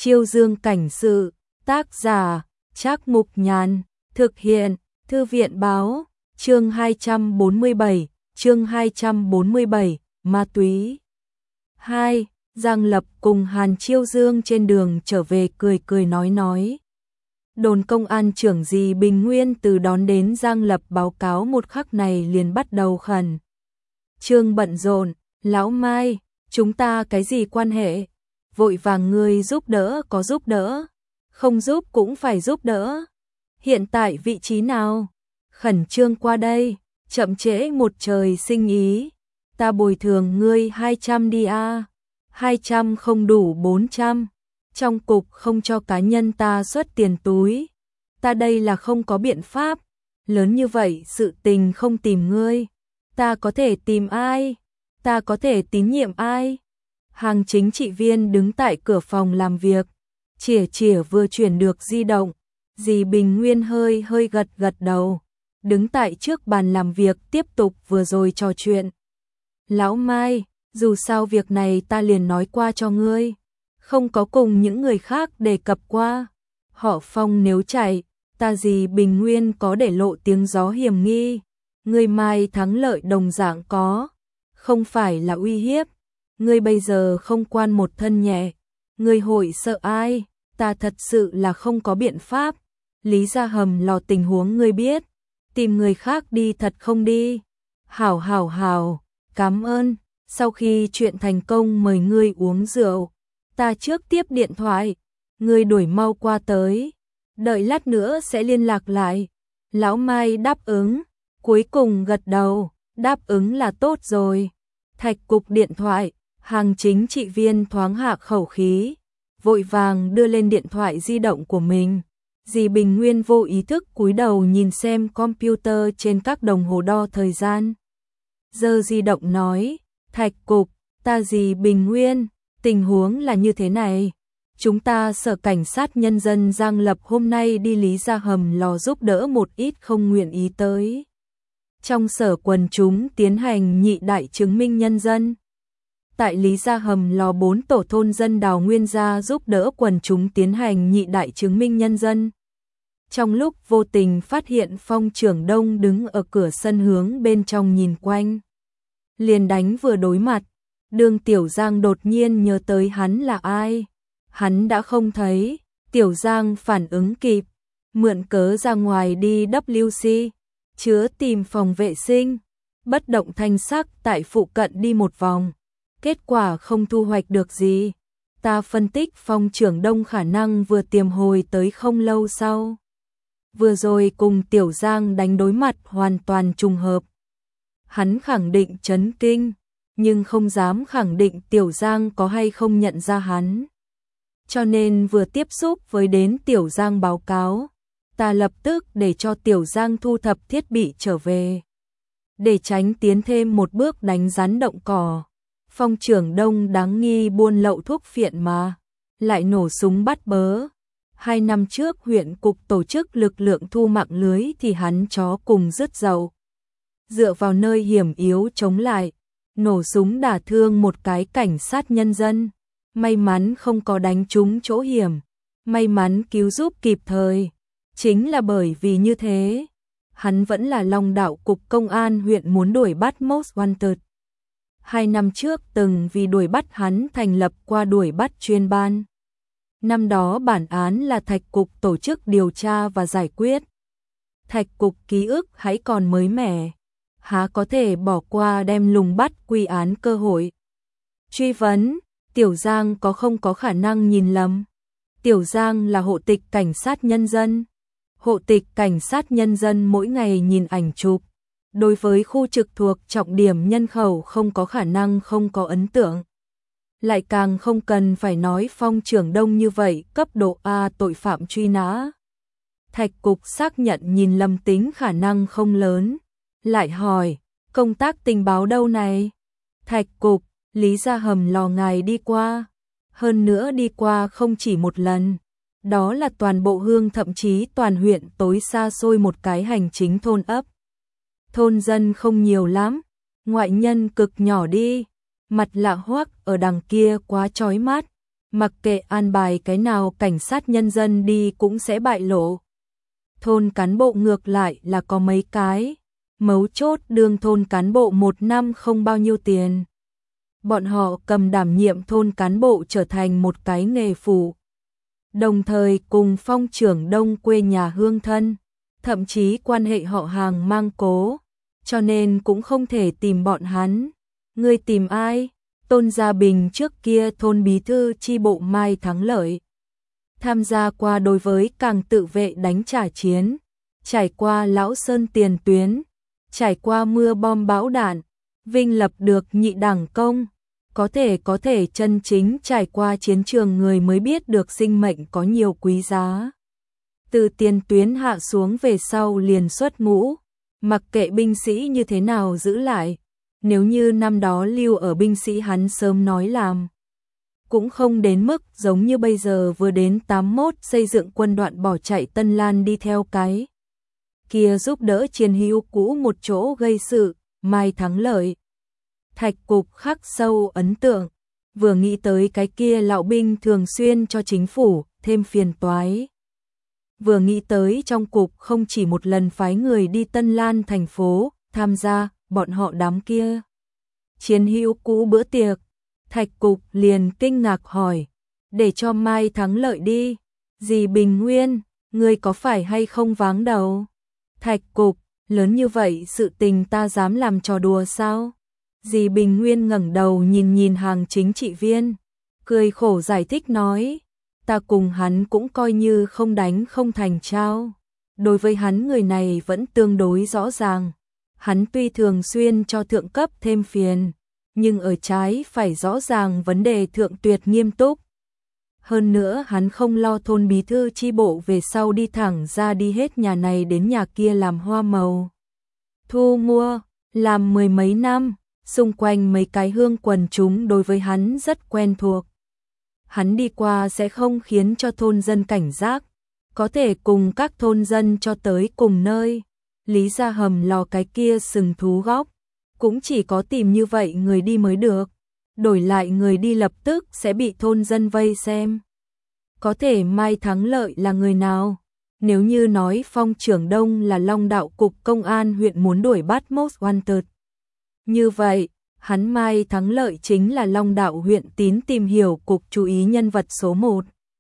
Chiêu Dương cảnh sự, tác giả, Trác Mục Nhàn, thực hiện, Thư viện báo, chương 247, ma túy. 2. Giang Lập cùng Hàn Chiêu Dương trên đường trở về cười cười nói. Đồn công an trưởng Dì Bình Nguyên từ đón đến Giang Lập báo cáo một khắc này liền bắt đầu khẩn trương bận rộn. Lão Mai, chúng ta cái gì quan hệ? Vội vàng người giúp đỡ có giúp đỡ, không giúp cũng phải giúp đỡ. Hiện tại vị trí nào? Khẩn trương qua đây, chậm trễ một trời sinh ý. Ta bồi thường ngươi 200 đi a. 200 không đủ 400. Trong cục không cho cá nhân ta xuất tiền túi. Ta đây là không có biện pháp. Lớn như vậy sự tình không tìm ngươi. Ta có thể tìm ai? Ta có thể tín nhiệm ai? Hàng chính trị viên đứng tại cửa phòng làm việc. Chỉa vừa chuyển được di động. Dì Bình Nguyên hơi gật đầu. Đứng tại trước bàn làm việc tiếp tục vừa rồi trò chuyện. Lão Mai, dù sao việc này ta liền nói qua cho ngươi. Không có cùng những người khác đề cập qua. Họ Phong nếu chạy, ta Dì Bình Nguyên có để lộ tiếng gió hiểm nghi. Ngươi mai thắng lợi đồng dạng có. Không phải là uy hiếp. Ngươi bây giờ không quan một thân nhẹ. Ngươi hội sợ ai? Ta thật sự là không có biện pháp. Lý Gia Hầm lò tình huống ngươi biết. Tìm người khác đi thật không đi. Hảo, cảm ơn. Sau khi chuyện thành công mời ngươi uống rượu. Ta trước tiếp điện thoại. Ngươi đuổi mau qua tới. Đợi lát nữa sẽ liên lạc lại. Lão Mai đáp ứng. Cuối cùng gật đầu. Đáp ứng là tốt rồi. Thạch cục điện thoại. Hàng chính trị viên thoáng hạ khẩu khí. Vội vàng đưa lên điện thoại di động của mình. Dì Bình Nguyên vô ý thức cúi đầu nhìn xem computer trên các đồng hồ đo thời gian. Giơ di động nói, Thạch cục, ta Dì Bình Nguyên, tình huống là như thế này. Chúng ta sở cảnh sát nhân dân Giang Lập hôm nay đi Lý Gia Hầm lò giúp đỡ một ít không nguyện ý tới. Trong sở quần chúng tiến hành nhị đại chứng minh nhân dân. Tại Lý Gia Hầm lò 4 tổ thôn dân Đào Nguyên Gia giúp đỡ quần chúng tiến hành nhị đại chứng minh nhân dân. Trong lúc vô tình phát hiện Phong Trưởng Đông đứng ở cửa sân hướng bên trong nhìn quanh. Liền đánh vừa đối mặt, Đường Tiểu Giang đột nhiên nhớ tới hắn là ai. Hắn đã không thấy, Tiểu Giang phản ứng kịp, mượn cớ ra ngoài đi WC, chứa tìm phòng vệ sinh, bất động thanh sắc tại phụ cận đi một vòng. Kết quả không thu hoạch được gì. Ta phân tích Phong Trưởng Đông khả năng vừa tiềm hồi tới không lâu sau. Vừa rồi cùng Tiểu Giang đánh đối mặt hoàn toàn trùng hợp. Hắn khẳng định chấn kinh, nhưng không dám khẳng định Tiểu Giang có hay không nhận ra hắn. Cho nên vừa tiếp xúc với đến Tiểu Giang báo cáo, ta lập tức để cho Tiểu Giang thu thập thiết bị trở về. Để tránh tiến thêm một bước đánh rắn động cỏ. Phong Trưởng Đông đáng nghi buôn lậu thuốc phiện mà, lại nổ súng bắt bớ. 2 năm trước huyện cục tổ chức lực lượng thu mạng lưới thì hắn chó cùng rứt dậu. Dựa vào nơi hiểm yếu chống lại, nổ súng đả thương một cái cảnh sát nhân dân. May mắn không có đánh trúng chỗ hiểm, may mắn cứu giúp kịp thời. Chính là bởi vì như thế, hắn vẫn là Long Đạo cục công an huyện muốn đuổi bắt Most Wanted. 2 năm trước từng vì đuổi bắt hắn thành lập qua đuổi bắt chuyên ban. Năm đó bản án là Thạch cục tổ chức điều tra và giải quyết. Thạch cục ký ức hãy còn mới mẻ, há có thể bỏ qua đem lùng bắt quy án cơ hội. Truy vấn, Tiểu Giang không có khả năng nhìn lầm. Tiểu Giang là hộ tịch cảnh sát nhân dân. Hộ tịch cảnh sát nhân dân mỗi ngày nhìn ảnh chụp. Đối với khu trực thuộc trọng điểm nhân khẩu không có khả năng không có ấn tượng. Lại càng không cần phải nói Phong Trưởng Đông như vậy cấp độ A tội phạm truy nã. Thạch cục xác nhận nhìn lầm tính khả năng không lớn. Lại hỏi, công tác tình báo đâu này? Thạch cục, Lý Gia Hầm lò ngài đi qua. Hơn nữa đi qua không chỉ một lần. Đó là toàn bộ Hương thậm chí toàn huyện tối xa xôi một cái hành chính thôn ấp. Thôn dân không nhiều lắm, ngoại nhân cực nhỏ đi, mặt lạ hoắc ở đằng kia quá chói mắt, mặc kệ an bài cái nào cảnh sát nhân dân đi cũng sẽ bại lộ. Thôn cán bộ ngược lại là có mấy cái, mấu chốt đương thôn cán bộ 1 năm không bao nhiêu tiền. Bọn họ cầm đảm nhiệm thôn cán bộ trở thành một cái nghề phụ. Đồng thời cùng Phong trưởng Đông quê nhà hương thân, thậm chí quan hệ họ hàng mang cố, cho nên cũng không thể tìm bọn hắn. Ngươi tìm ai? Tôn Gia Bình trước kia thôn bí thư chi bộ Mai Thắng Lợi. Tham gia qua đối với càng tự vệ đánh trả chiến, trải qua Lão Sơn tiền tuyến, trải qua mưa bom bão đạn, vinh lập được nhị đẳng công. Có thể chân chính trải qua chiến trường người mới biết được sinh mệnh có nhiều quý giá. Từ tiền tuyến hạ xuống về sau liền xuất ngũ, mặc kệ binh sĩ như thế nào giữ lại, nếu như năm đó lưu ở binh sĩ hắn sớm nói làm. Cũng không đến mức giống như bây giờ vừa đến 81 xây dựng quân đoạn bỏ chạy Tân Lan đi theo cái kia giúp đỡ chiến hữu cũ một chỗ gây sự, Mai Thắng Lợi. Thạch Cục khắc sâu ấn tượng, vừa nghĩ tới cái kia lão binh thường xuyên cho chính phủ thêm phiền toái. Vừa nghĩ tới trong cục không chỉ một lần phái người đi Tân Lan thành phố tham gia bọn họ đám kia chiến hữu cũ bữa tiệc, Thạch Cục liền kinh ngạc hỏi, để cho Mai Thắng Lợi đi, dì Bình Nguyên, ngươi có phải hay không váng đầu? Thạch Cục, lớn như vậy sự tình ta dám làm trò đùa sao? Dì Bình Nguyên ngẩng đầu nhìn hàng chính trị viên, cười khổ giải thích nói, ta cùng hắn cũng coi như không đánh không thành trao. Đối với hắn người này vẫn tương đối rõ ràng, hắn tuy thường xuyên cho thượng cấp thêm phiền, nhưng ở trái phải rõ ràng vấn đề thượng tuyệt nghiêm túc. Hơn nữa hắn không lo thôn bí thư chi bộ về sau đi thẳng ra đi hết nhà này đến nhà kia làm hoa màu. Thu mua, làm 10 mấy năm, xung quanh mấy cái hương quần chúng đối với hắn rất quen thuộc. Hắn đi qua sẽ không khiến cho thôn dân cảnh giác, có thể cùng các thôn dân cho tới cùng nơi. Lý ra hầm lò cái kia sừng thú góc, cũng chỉ có tìm như vậy người đi mới được. Đổi lại người đi lập tức sẽ bị thôn dân vây xem. Có thể Mai Thắng Lợi là người nào? Nếu như nói Phong trưởng Đông là Long Đạo Cục Công an huyện muốn đuổi bắt Most Wanted. Như vậy, hắn Mai Thắng Lợi chính là Long Đạo huyện tín tìm hiểu cục chú ý nhân vật số 1.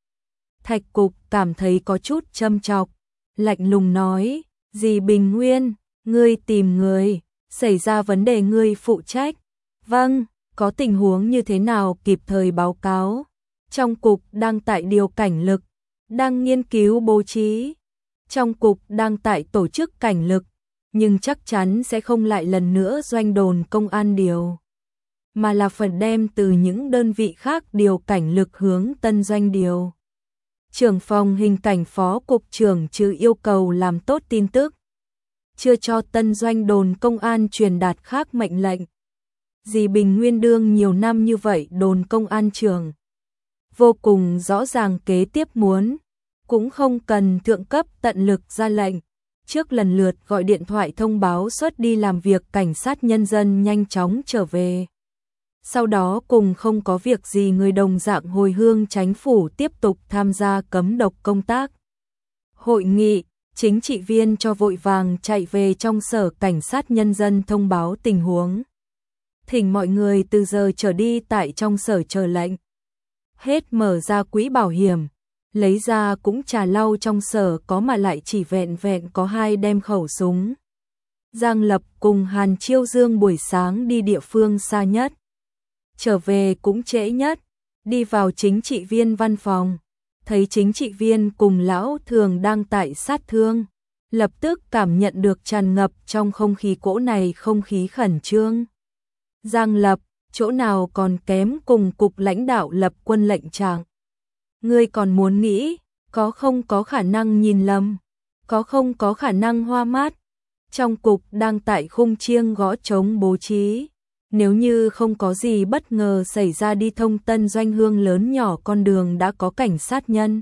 Thạch Cục cảm thấy có chút châm chọc, lạnh lùng nói, dì Bình Nguyên, ngươi tìm người, xảy ra vấn đề ngươi phụ trách. Vâng, có tình huống như thế nào kịp thời báo cáo. Trong cục đang tại điều cảnh lực, đang nghiên cứu bố trí. Trong cục đang tại tổ chức cảnh lực, nhưng chắc chắn sẽ không lại lần nữa doanh đồn công an điều, mà là phần đem từ những đơn vị khác điều cảnh lực hướng tân doanh điều. Trưởng phòng hình cảnh phó cục trưởng trừ yêu cầu làm tốt tin tức, chưa cho tân doanh đồn công an truyền đạt khác mệnh lệnh. Dì Bình Nguyên đương nhiều năm như vậy đồn công an trưởng, vô cùng rõ ràng kế tiếp muốn, cũng không cần thượng cấp tận lực ra lệnh. Trước lần lượt gọi điện thoại thông báo xuất đi làm việc cảnh sát nhân dân nhanh chóng trở về. Sau đó cùng không có việc gì người đồng dạng hồi hương chánh phủ tiếp tục tham gia cấm độc công tác. Hội nghị, chính trị viên cho vội vàng chạy về trong sở cảnh sát nhân dân thông báo tình huống. Thỉnh mọi người từ giờ trở đi tại trong sở chờ lệnh. Hết mở ra quỹ bảo hiểm. Lấy ra cũng trà lau trong sở có mà lại chỉ vẹn có 2 đem khẩu súng. Giang Lập cùng Hàn Chiêu Dương buổi sáng đi địa phương xa nhất. Trở về cũng trễ nhất, đi vào chính trị viên văn phòng. Thấy chính trị viên cùng lão thường đang tại sát thương. Lập tức cảm nhận được tràn ngập trong không khí cỗ này không khí khẩn trương. Giang Lập, chỗ nào còn kém cùng cục lãnh đạo lập quân lệnh trạng. Ngươi còn muốn nghĩ, có không có khả năng nhìn lầm, có không có khả năng hoa mắt. Trong cục đang tại khung chiêng gõ trống bố trí, nếu như không có gì bất ngờ xảy ra đi thông tân doanh hương lớn nhỏ con đường đã có cảnh sát nhân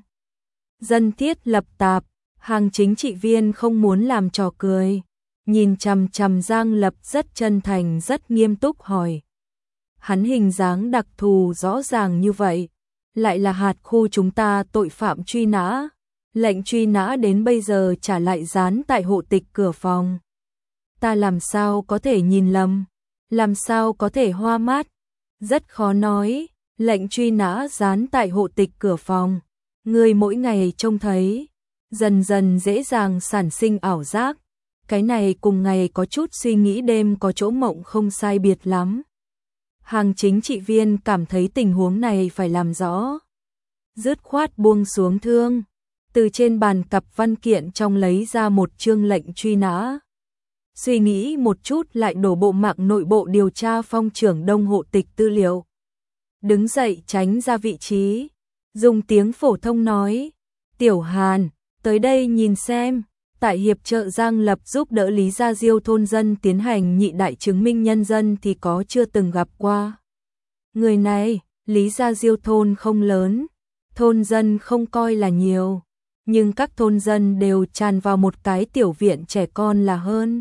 dân thiết lập tạp, hàng chính trị viên không muốn làm trò cười, nhìn chằm chằm Giang Lập rất chân thành rất nghiêm túc hỏi. Hắn hình dáng đặc thù rõ ràng như vậy, lại là hạt khu chúng ta tội phạm truy nã. Lệnh truy nã đến bây giờ trả lại dán tại hộ tịch cửa phòng. Ta làm sao có thể nhìn lầm, làm sao có thể hoa mắt, rất khó nói. Lệnh truy nã dán tại hộ tịch cửa phòng, người mỗi ngày trông thấy, dần dần dễ dàng sản sinh ảo giác. Cái này cùng ngày có chút suy nghĩ đêm có chỗ mộng không sai biệt lắm. Hàng chính trị viên cảm thấy tình huống này phải làm rõ. Dứt khoát buông xuống thương, từ trên bàn cặp văn kiện trong lấy ra một chương lệnh truy nã. Suy nghĩ một chút lại đổ bộ mạng nội bộ điều tra Phong trưởng Đông hộ tịch tư liệu. Đứng dậy tránh ra vị trí, dùng tiếng phổ thông nói, Tiểu Hàn, tới đây nhìn xem, tại hiệp trợ Giang Lập giúp đỡ Lý Gia Diêu thôn dân tiến hành nhị đại chứng minh nhân dân thì có chưa từng gặp qua. Người này, Lý Gia Diêu thôn không lớn, thôn dân không coi là nhiều, nhưng các thôn dân đều tràn vào một cái tiểu viện trẻ con là hơn.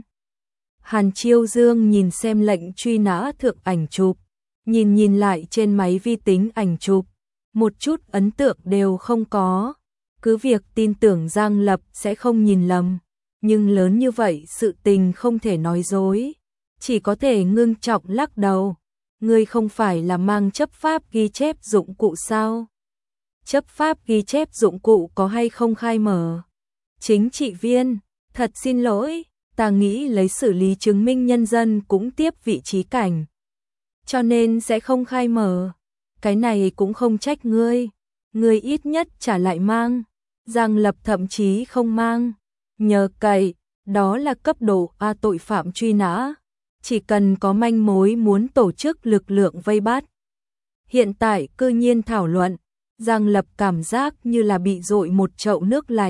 Hàn Chiêu Dương nhìn xem lệnh truy nã thượng ảnh chụp, nhìn lại trên máy vi tính ảnh chụp, một chút ấn tượng đều không có. Cứ việc tin tưởng Giang Lập sẽ không nhìn lầm, nhưng lớn như vậy sự tình không thể nói dối, chỉ có thể ngưng trọng lắc đầu. Ngươi không phải là mang chấp pháp ghi chép dụng cụ sao? Chấp pháp ghi chép dụng cụ có hay không khai mở? Chính trị viên, thật xin lỗi, ta nghĩ lấy xử lý chứng minh nhân dân cũng tiếp vị trí cảnh, cho nên sẽ không khai mở. Cái này cũng không trách ngươi, ngươi ít nhất trả lại mang. Giang Lập thậm chí không mang, nhờ cậy, đó là cấp độ A tội phạm truy nã, chỉ cần có manh mối muốn tổ chức lực lượng vây bắt. Hiện tại cư nhiên thảo luận, Giang Lập cảm giác như là bị dội một chậu nước lạnh.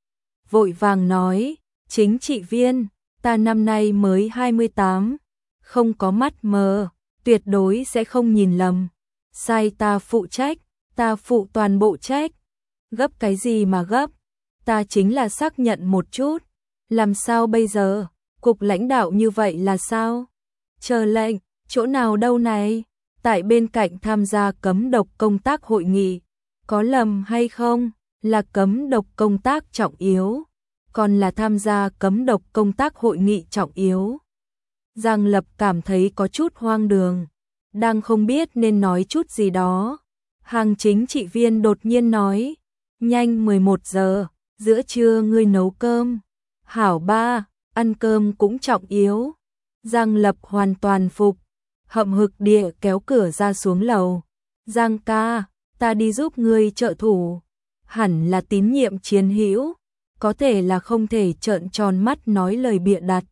Vội vàng nói, chính trị viên, ta năm nay mới 28, không có mắt mờ, tuyệt đối sẽ không nhìn lầm. Sai ta phụ trách, ta phụ toàn bộ trách. Gấp cái gì mà gấp, ta chính là xác nhận một chút. Làm sao bây giờ, cục lãnh đạo như vậy là sao? Chờ lệnh, chỗ nào đâu này? Tại bên cạnh tham gia cấm độc công tác hội nghị, có lầm hay không? Là cấm độc công tác trọng yếu, còn là tham gia cấm độc công tác hội nghị trọng yếu. Giang Lập cảm thấy có chút hoang đường, đang không biết nên nói chút gì đó. Hàng chính trị viên đột nhiên nói, nhanh 11 giờ, giữa trưa ngươi nấu cơm. Hảo ba, ăn cơm cũng trọng yếu. Giang Lập hoàn toàn phục, hậm hực địa kéo cửa ra xuống lầu. Giang ca, ta đi giúp ngươi trợ thủ. Hẳn là tín nhiệm chiến hữu, có thể là không thể trợn tròn mắt nói lời bịa đặt.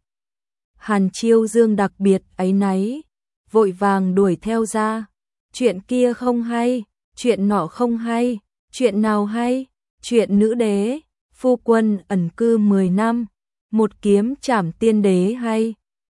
Hàn Chiêu Dương đặc biệt áy náy, vội vàng đuổi theo ra. Chuyện kia không hay, chuyện nọ không hay, chuyện nào hay? Chuyện nữ đế, phu quân ẩn cư 10 năm, một kiếm trảm tiên đế hay?